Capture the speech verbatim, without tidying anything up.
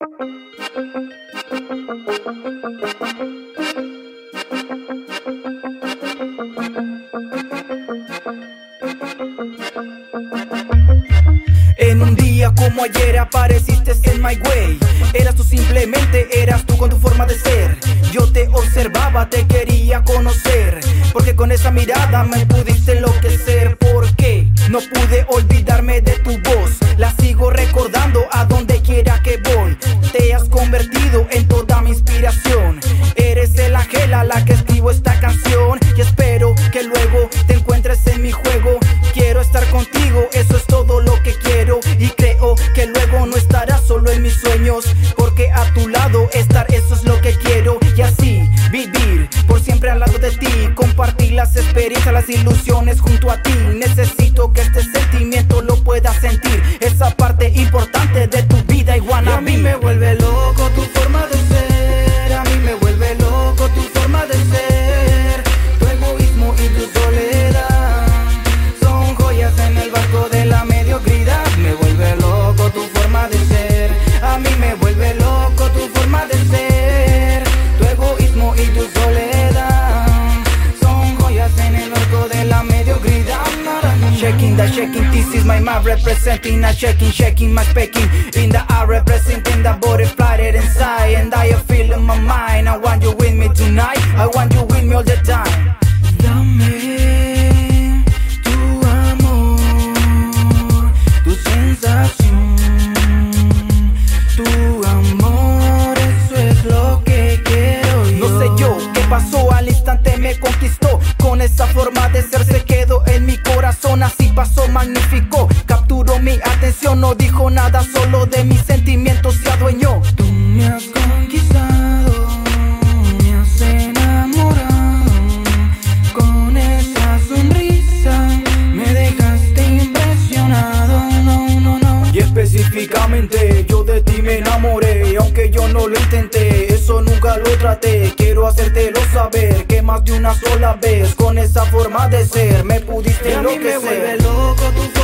En un día como ayer apareciste en my way. Eras tú, simplemente eras tú con tu forma de ser. Yo te observaba, te quería conocer, porque con esa mirada me pudiste enloquecer. Porque no pude olvidarme de tu voz, la sigo recordando a donde quiera que voy. Te has convertido en toda mi inspiración. Eres el ángel a la que escribo esta canción, y espero que luego te encuentres en mi juego. Quiero estar contigo, eso es todo lo que quiero, y creo que luego no estarás solo en mis sueños, porque a tu lado estar, eso es lo que quiero. Y así vivir por siempre al lado de ti, compartir las experiencias, las ilusiones junto a ti. Necesito que este sentimiento lo puedas sentir, esa parte importante de tu vida. Y wanna a mí me vuelve loco tu forma de ser, a mí me vuelve loco tu forma de ser. Tu egoísmo y tu soledad son joyas en el barco de la mediocridad. Me vuelve loco tu forma de ser, a mí me vuelve loco tu forma de ser. Tu egoísmo y tu soledad son joyas en el barco de la mediocridad. Shaking that shaking, this is my mind representing a shaking, shaking my speaking. In the eye representing the body flooded inside, and I feel in my mind. I want you with me tonight, I want you with me all the time. Dame tu amor, tu sensación, tu amor, eso es lo que quiero yo. No sé yo qué pasó, al instante me conquistó. Con esa forma de ser se quedó en mi corazón, así pasó, magnífico. Capturó mi atención, no dijo nada, solo de mis sentimientos se adueñó. Tú me has conquistado, me has enamorado. Con esa sonrisa me dejaste impresionado. No, no, no. Y específicamente yo de ti me enamoré, aunque yo no lo intenté, eso nunca lo traté. Quiero hacértelo saber, que más de una sola vez con esa forma de ser me pudiste Y a mí me enloquecer. vuelve loco tu